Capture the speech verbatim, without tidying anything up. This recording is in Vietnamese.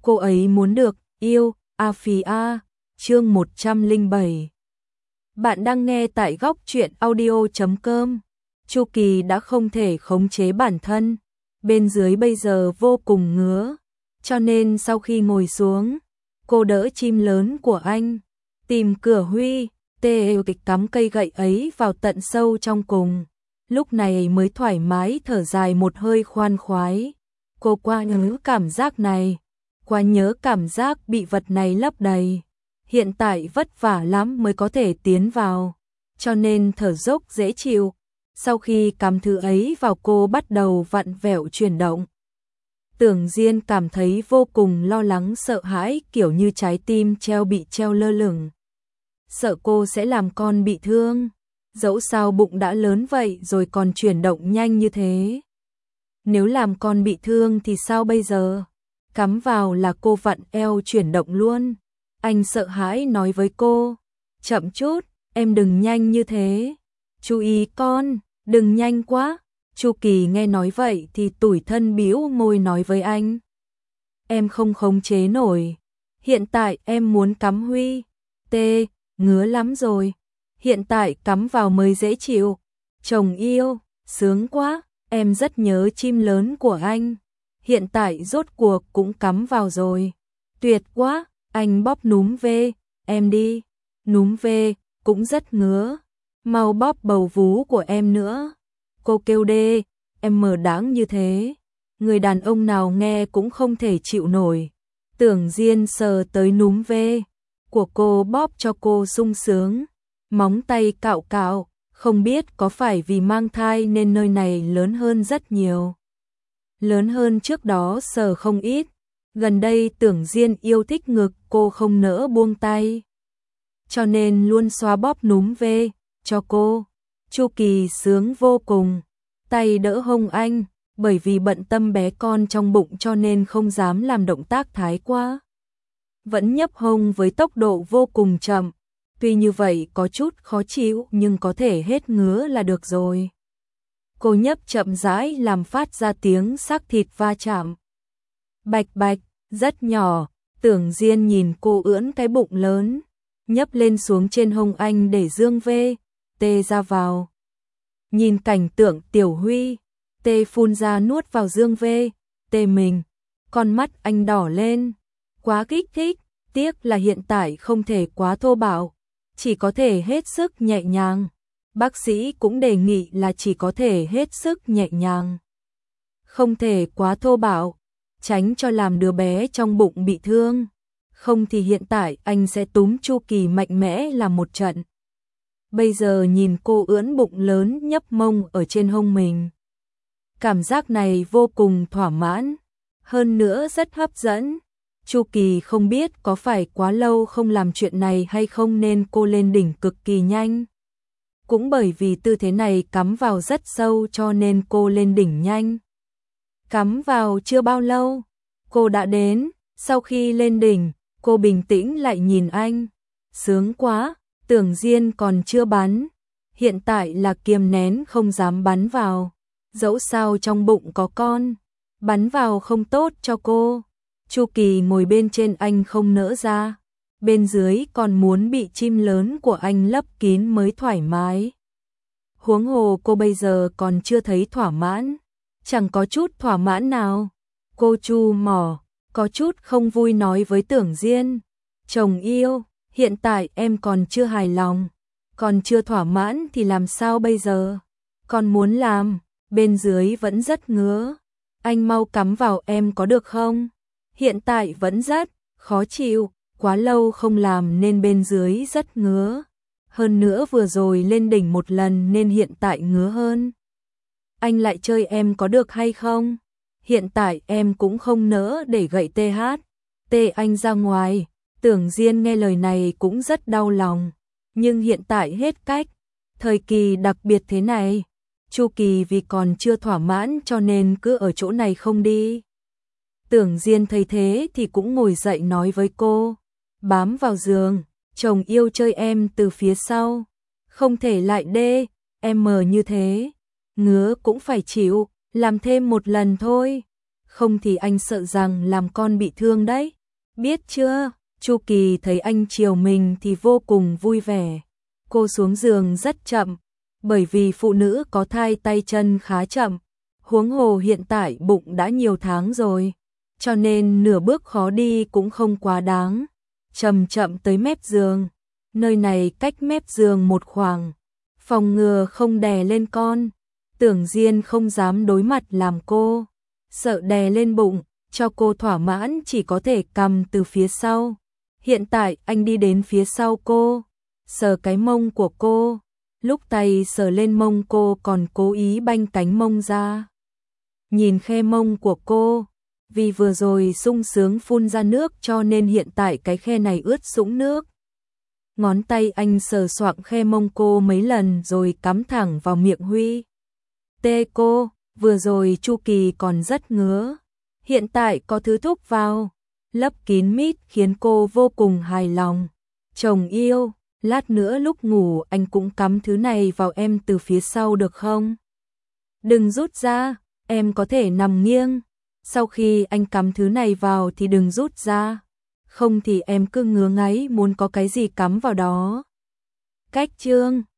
cô ấy muốn được yêu, a phì a, chương một trăm lẻ bảy. Bạn đang nghe tại góc truyện audio chấm com. Chu Kỳ đã không thể khống chế bản thân, bên dưới bây giờ vô cùng ngứa, cho nên sau khi ngồi xuống, cô đỡ chim lớn của anh, tìm cửa Huy, tê kịch cắm cây gậy ấy vào tận sâu trong cùng, lúc này mới thoải mái thở dài một hơi khoan khoái. Cô quá nhớ cảm giác này, quá nhớ cảm giác bị vật này lấp đầy. Hiện tại vất vả lắm mới có thể tiến vào, cho nên thở dốc dễ chịu. Sau khi cắm thứ ấy vào cô bắt đầu vặn vẹo chuyển động. Tưởng Diên cảm thấy vô cùng lo lắng sợ hãi, kiểu như trái tim treo bị treo lơ lửng. Sợ cô sẽ làm con bị thương, dẫu sao bụng đã lớn vậy rồi còn chuyển động nhanh như thế. Nếu làm con bị thương thì sao bây giờ? Cắm vào là cô vặn eo chuyển động luôn. Anh sợ hãi nói với cô, chậm chút, em đừng nhanh như thế. Chú ý con, đừng nhanh quá. Chu Kỳ nghe nói vậy thì tủi thân bĩu môi nói với anh, em không khống chế nổi. Hiện tại em muốn cắm Huy, tê, ngứa lắm rồi. Hiện tại cắm vào mới dễ chịu. Chồng yêu, sướng quá, em rất nhớ chim lớn của anh. Hiện tại rốt cuộc cũng cắm vào rồi. Tuyệt quá, anh bóp núm về, em đi. Núm về, cũng rất ngứa. Mau bóp bầu vú của em nữa. Cô kêu đê, em mờ đáng như thế. Người đàn ông nào nghe cũng không thể chịu nổi. Tưởng Diên sờ tới núm về của cô bóp cho cô sung sướng. Móng tay cạo cạo, không biết có phải vì mang thai nên nơi này lớn hơn rất nhiều. Lớn hơn trước đó sờ không ít. Gần đây Tưởng Diên yêu thích ngực, cô không nỡ buông tay, cho nên luôn xoa bóp núm về cho cô. Chu Kỳ sướng vô cùng, tay đỡ hông anh, bởi vì bận tâm bé con trong bụng cho nên không dám làm động tác thái quá. Vẫn nhấp hông với tốc độ vô cùng chậm, tuy như vậy có chút khó chịu nhưng có thể hết ngứa là được rồi. Cô nhấp chậm rãi làm phát ra tiếng xác thịt va chạm. Bạch bạch, rất nhỏ. Tưởng Diên nhìn cô ưỡn cái bụng lớn, nhấp lên xuống trên hông anh để dương vê, tê ra vào. Nhìn cảnh tượng tiểu Huy, tê phun ra nuốt vào dương vê, tê mình, con mắt anh đỏ lên, quá kích thích, tiếc là hiện tại không thể quá thô bạo, chỉ có thể hết sức nhẹ nhàng. Bác sĩ cũng đề nghị là chỉ có thể hết sức nhẹ nhàng, không thể quá thô bạo, tránh cho làm đứa bé trong bụng bị thương. Không thì hiện tại anh sẽ túm Chu Kỳ mạnh mẽ làm một trận. Bây giờ nhìn cô ưỡn bụng lớn nhấp mông ở trên hông mình, cảm giác này vô cùng thỏa mãn, hơn nữa rất hấp dẫn. Chu Kỳ không biết có phải quá lâu không làm chuyện này hay không nên cô lên đỉnh cực kỳ nhanh. Cũng bởi vì tư thế này cắm vào rất sâu cho nên cô lên đỉnh nhanh. Cắm vào chưa bao lâu, cô đã đến. Sau khi lên đỉnh, cô bình tĩnh lại nhìn anh. Sướng quá, Tưởng Diên còn chưa bắn. Hiện tại là kiềm nén không dám bắn vào. Dẫu sao trong bụng có con, bắn vào không tốt cho cô. Chu Kỳ ngồi bên trên anh không nỡ ra. Bên dưới còn muốn bị chim lớn của anh lấp kín mới thoải mái. Huống hồ cô bây giờ còn chưa thấy thỏa mãn. Chẳng có chút thỏa mãn nào. Cô chu mỏ, có chút không vui nói với Tưởng Diên. Chồng yêu, hiện tại em còn chưa hài lòng, còn chưa thỏa mãn thì làm sao bây giờ? Còn muốn làm, bên dưới vẫn rất ngứa. Anh mau cắm vào em có được không? Hiện tại vẫn rất khó chịu, quá lâu không làm nên bên dưới rất ngứa. Hơn nữa vừa rồi lên đỉnh một lần nên hiện tại ngứa hơn. Anh lại chơi em có được hay không? Hiện tại em cũng không nỡ để gậy tê hát. Tê anh ra ngoài. Tưởng Diên nghe lời này cũng rất đau lòng. Nhưng hiện tại hết cách. Thời kỳ đặc biệt thế này, Chu Kỳ vì còn chưa thỏa mãn cho nên cứ ở chỗ này không đi. Tưởng Diên thấy thế thì cũng ngồi dậy nói với cô. Bám vào giường, chồng yêu chơi em từ phía sau. Không thể lại đê, em mờ như thế. Ngứa cũng phải chịu, làm thêm một lần thôi. không thì anh sợ rằng làm con bị thương đấy. Biết chưa? Chu Kỳ thấy anh chiều mình thì vô cùng vui vẻ. Cô xuống giường rất chậm, bởi vì phụ nữ có thai tay chân khá chậm. Huống hồ hiện tại bụng đã nhiều tháng rồi, cho nên nửa bước khó đi cũng không quá đáng. Chậm chậm tới mép giường, nơi này cách mép giường một khoảng, phòng ngừa không đè lên con. Tưởng Diên không dám đối mặt làm cô, sợ đè lên bụng, cho cô thỏa mãn chỉ có thể cầm từ phía sau. Hiện tại anh đi đến phía sau cô, sờ cái mông của cô, lúc tay sờ lên mông cô còn cố ý banh cánh mông ra. Nhìn khe mông của cô, vì vừa rồi sung sướng phun ra nước cho nên hiện tại cái khe này ướt sũng nước. Ngón tay anh sờ soạng khe mông cô mấy lần rồi cắm thẳng vào miệng Huy. Tê cô, vừa rồi Chu Kỳ còn rất ngứa, hiện tại có thứ thúc vào, lấp kín mít khiến cô vô cùng hài lòng. Chồng yêu, lát nữa lúc ngủ anh cũng cắm thứ này vào em từ phía sau được không? Đừng rút ra, em có thể nằm nghiêng. Sau khi anh cắm thứ này vào thì đừng rút ra, không thì em cứ ngứa ngáy muốn có cái gì cắm vào đó. Cách chương